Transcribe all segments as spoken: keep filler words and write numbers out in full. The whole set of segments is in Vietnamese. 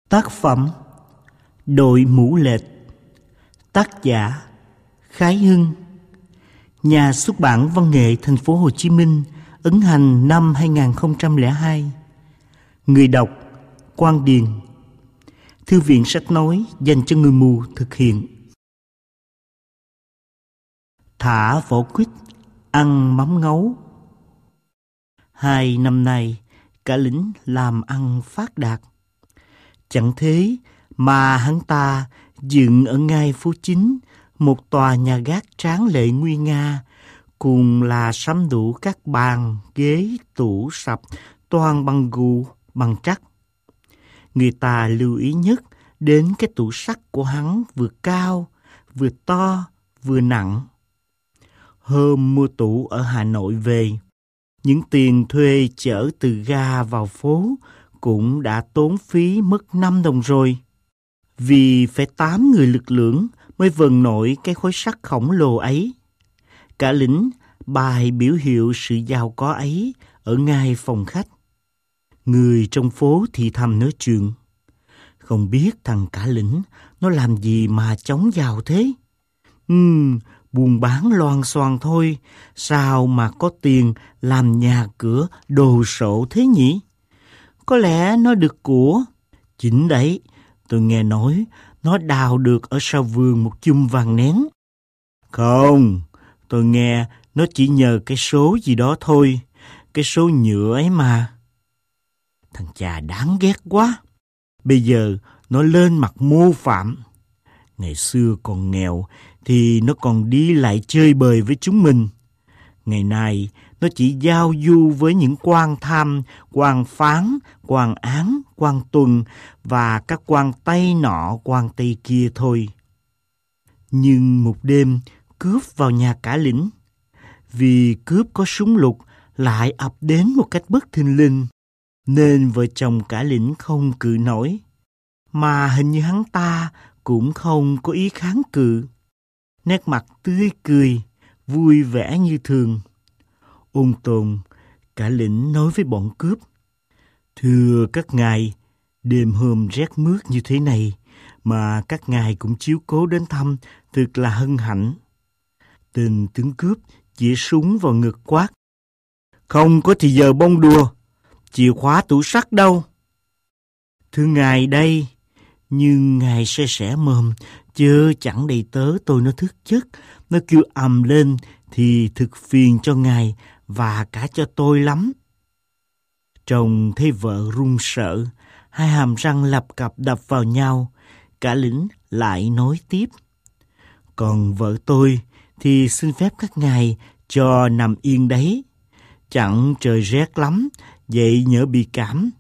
Tác phẩm Đội mũ lệch. Tác giả Khái Hưng. Nhà xuất bản Văn nghệ Thành phố Hồ Chí Minh, ấn hành năm hai nghìn không trăm lẻ hai. Người đọc Quang Điền. Thư viện sách nói dành cho người mù thực hiện. Thả vỏ quýt, ăn mắm ngấu. Hai năm nay, cả lính làm ăn phát đạt. Chẳng thế mà hắn ta dựng ở ngay phố chính một tòa nhà gác tráng lệ nguy nga, cùng là sắm đủ các bàn, ghế, tủ sập, toàn bằng gù, bằng trắc. Người ta lưu ý nhất đến cái tủ sắt của hắn vừa cao, vừa to, vừa nặng. Hôm mua tủ ở Hà Nội về, những tiền thuê chở từ ga vào phố cũng đã tốn phí mất năm đồng rồi. Vì phải tám người lực lưỡng mới vần nổi cái khối sắt khổng lồ ấy. Cả lính bài biểu hiệu sự giàu có ấy ở ngay phòng khách. Người trong phố thì thầm nói chuyện. Không biết thằng Cả Lĩnh nó làm gì mà chóng giàu thế? Ừm, buôn bán loan xoàn thôi, sao mà có tiền làm nhà cửa đồ sộ thế nhỉ? Có lẽ nó được của. Chính đấy, tôi nghe nói nó đào được ở sau vườn một chum vàng nén. Không, tôi nghe nó chỉ nhờ cái số gì đó thôi, cái số nhựa ấy mà. Thằng cha đáng ghét quá. Bây giờ nó lên mặt mô phạm. Ngày xưa còn nghèo thì nó còn đi lại chơi bời với chúng mình. Ngày nay nó chỉ giao du với những quan tham, quan phán, quan án, quan tuần và các quan Tây nọ, quan Tây kia thôi. Nhưng một đêm cướp vào nhà Cả Lĩnh. Vì cướp có súng lục lại ập đến một cách bất thình lình, nên vợ chồng Cả Lĩnh không cự nổi. Mà hình như hắn ta cũng không có ý kháng cự. Nét mặt tươi cười, vui vẻ như thường. Ôn tồn, Cả Lĩnh nói với bọn cướp. Thưa các ngài, đêm hôm rét mướt như thế này mà các ngài cũng chiếu cố đến thăm, thật là hân hạnh. Tên tướng cướp chĩa súng vào ngực quát. Không có thì giờ bông đùa, chìa khóa tủ sắt đâu? Thưa ngài đây, nhưng ngài se sẻ mồm, chớ chẳng đầy tớ tôi nó thức giấc, nó kêu ầm lên thì thực phiền cho ngài và cả cho tôi lắm. Chồng thấy vợ run sợ, hai hàm răng lập cập đập vào nhau. Cả Lĩnh lại nói tiếp. Còn vợ tôi thì xin phép các ngài cho nằm yên đấy. Chẳng trời rét lắm, vậy nhỡ bị cảm.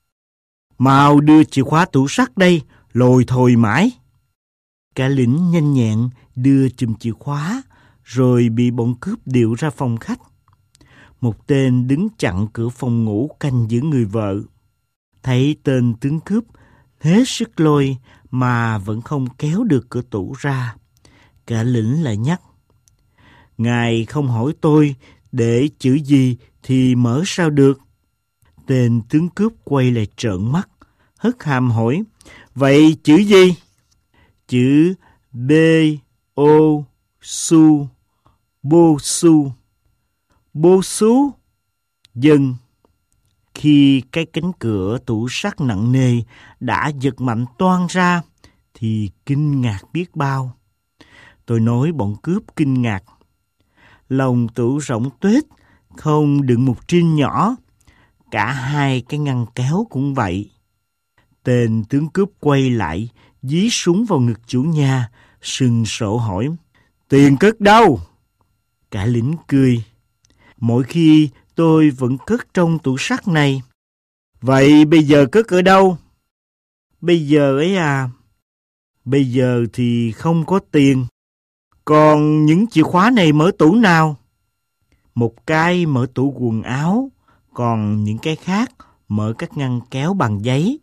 Mau đưa chìa khóa tủ sắt đây, lồi thồi mãi. Cả Lĩnh nhanh nhẹn đưa chùm chìa khóa, rồi bị bọn cướp điệu ra phòng khách. Một tên đứng chặn cửa phòng ngủ canh giữ người vợ. Thấy tên tướng cướp hết sức lôi mà vẫn không kéo được cửa tủ ra. Cả Lĩnh lại nhắc. Ngài không hỏi tôi để chữ gì thì mở sao được. Tên tướng cướp quay lại trợn mắt, hất hàm hỏi. Vậy chữ gì? Chữ B O Su. Bô su. Bô su? Dân. Khi cái cánh cửa tủ sắt nặng nề đã giật mạnh toang ra thì kinh ngạc biết bao. Tôi nói bọn cướp kinh ngạc. Lòng tủ rỗng tuếch, không đựng một trinh nhỏ. Cả hai cái ngăn kéo cũng vậy. Tên tướng cướp quay lại, dí súng vào ngực chủ nhà, sừng sộ hỏi. Tiền cất đâu? Cả Lĩnh cười. Mỗi khi tôi vẫn cất trong tủ sắt này. Vậy bây giờ cất ở đâu? Bây giờ ấy à? Bây giờ thì không có tiền. Còn những chìa khóa này mở tủ nào? Một cái mở tủ quần áo, còn những cái khác mở các ngăn kéo bằng giấy.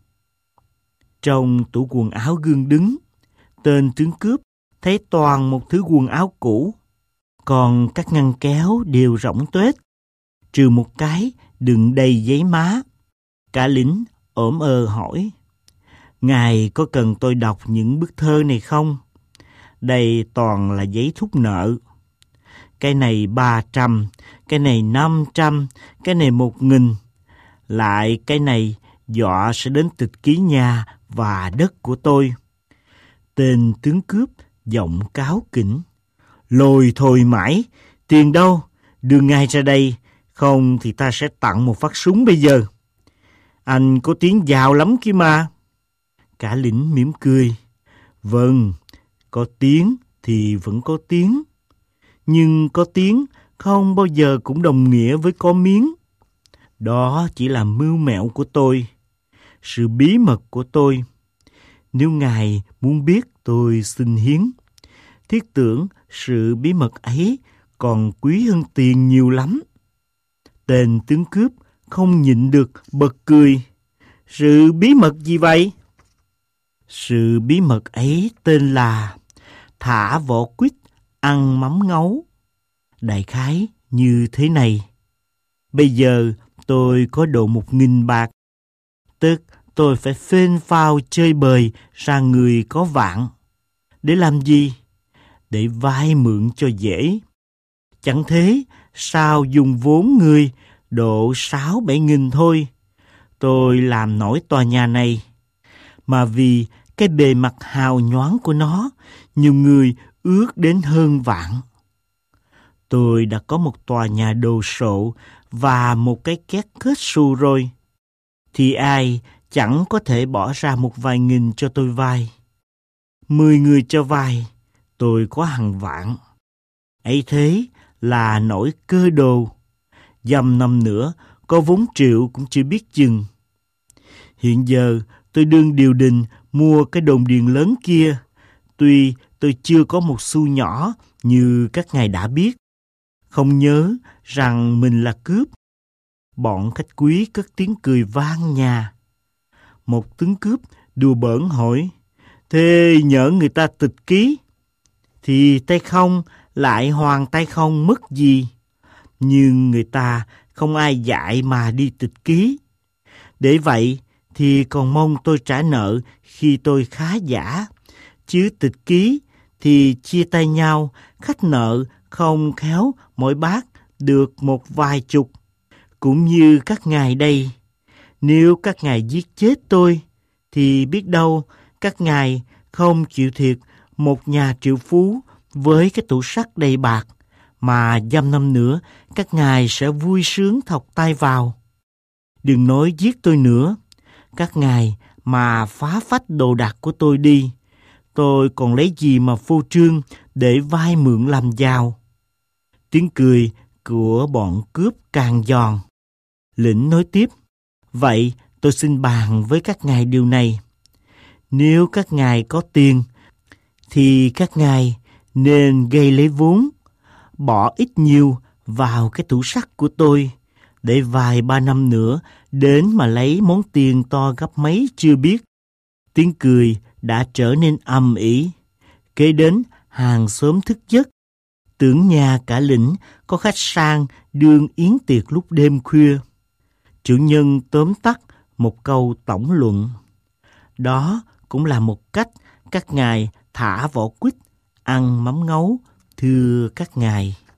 Trong tủ quần áo gương đứng, tên tướng cướp thấy toàn một thứ quần áo cũ, còn các ngăn kéo đều rỗng tuếch, trừ một cái đựng đầy giấy má. Cả Lĩnh ổm ờ hỏi. Ngài có cần tôi đọc những bức thơ này không? Đây toàn là giấy thúc nợ. Cái này ba trăm, cái này năm trăm, cái này một nghìn. Lại cái này dọa sẽ đến tịch ký nhà và đất của tôi. Tên tướng cướp giọng cáu kỉnh. Lôi thôi mãi, tiền đâu? Đưa ngay ra đây, không thì ta sẽ tặng một phát súng bây giờ. Anh có tiếng giàu lắm kia mà. Cả lính mỉm cười. Vâng, có tiếng thì vẫn có tiếng. Nhưng có tiếng không bao giờ cũng đồng nghĩa với có miếng. Đó chỉ là mưu mẹo của tôi, sự bí mật của tôi. Nếu ngài muốn biết, tôi xin hiến. Thiết tưởng sự bí mật ấy còn quý hơn tiền nhiều lắm. Tên tướng cướp không nhịn được bật cười. Sự bí mật gì vậy? Sự bí mật ấy tên là thả vỏ quýt ăn mắm ngấu. Đại khái như thế này. Bây giờ tôi có độ một nghìn bạc. Tức tôi phải phên phao chơi bời ra người có vạn. Để làm gì? Để vay mượn cho dễ. Chẳng thế sao dùng vốn người độ sáu bảy nghìn thôi. Tôi làm nổi tòa nhà này. Mà vì cái bề mặt hào nhoáng của nó, nhiều người ước đến hơn vạn. Tôi đã có một tòa nhà đồ sộ và một cái két kết xu rồi. Thì ai chẳng có thể bỏ ra một vài nghìn cho tôi vay. Mười người cho vay, tôi có hàng vạn. Ấy thế là nổi cơ đồ. Dăm năm nữa, có vốn triệu cũng chưa biết chừng. Hiện giờ tôi đương điều đình mua cái đồn điền lớn kia. Tuy tôi chưa có một xu nhỏ như các ngài đã biết. Không nhớ rằng mình là cướp. Bọn khách quý cất tiếng cười vang nhà. Một tướng cướp đùa bỡn hỏi. Thế nhỡ người ta tịch ký thì tay không lại hoàn tay không mất gì. Nhưng người ta không ai dạy mà đi tịch ký. Để vậy thì còn mong tôi trả nợ khi tôi khá giả. Chứ tịch ký thì chia tay nhau, khách nợ không khéo mỗi bác được một vài chục. Cũng như các ngài đây. Nếu các ngài giết chết tôi, thì biết đâu các ngài không chịu thiệt một nhà triệu phú với cái tủ sắt đầy bạc, mà dăm năm nữa các ngài sẽ vui sướng thọc tay vào. Đừng nói giết tôi nữa. Các ngài mà phá phách đồ đạc của tôi đi, tôi còn lấy gì mà phô trương để vay mượn làm giàu. Tiếng cười của bọn cướp càng giòn. Lĩnh nói tiếp. Vậy tôi xin bàn với các ngài điều này. Nếu các ngài có tiền, thì các ngài nên gây lấy vốn, bỏ ít nhiều vào cái tủ sắt của tôi, để vài ba năm nữa đến mà lấy món tiền to gấp mấy chưa biết. Tiếng cười đã trở nên ầm ĩ. Kế đến hàng xóm thức giấc. Tưởng nhà cả lĩnh có khách sang đương yến tiệc lúc đêm khuya. Chủ nhân tóm tắt một câu tổng luận. Đó cũng là một cách các ngài thả vỏ quýt ăn mắm ngấu, thưa các ngài.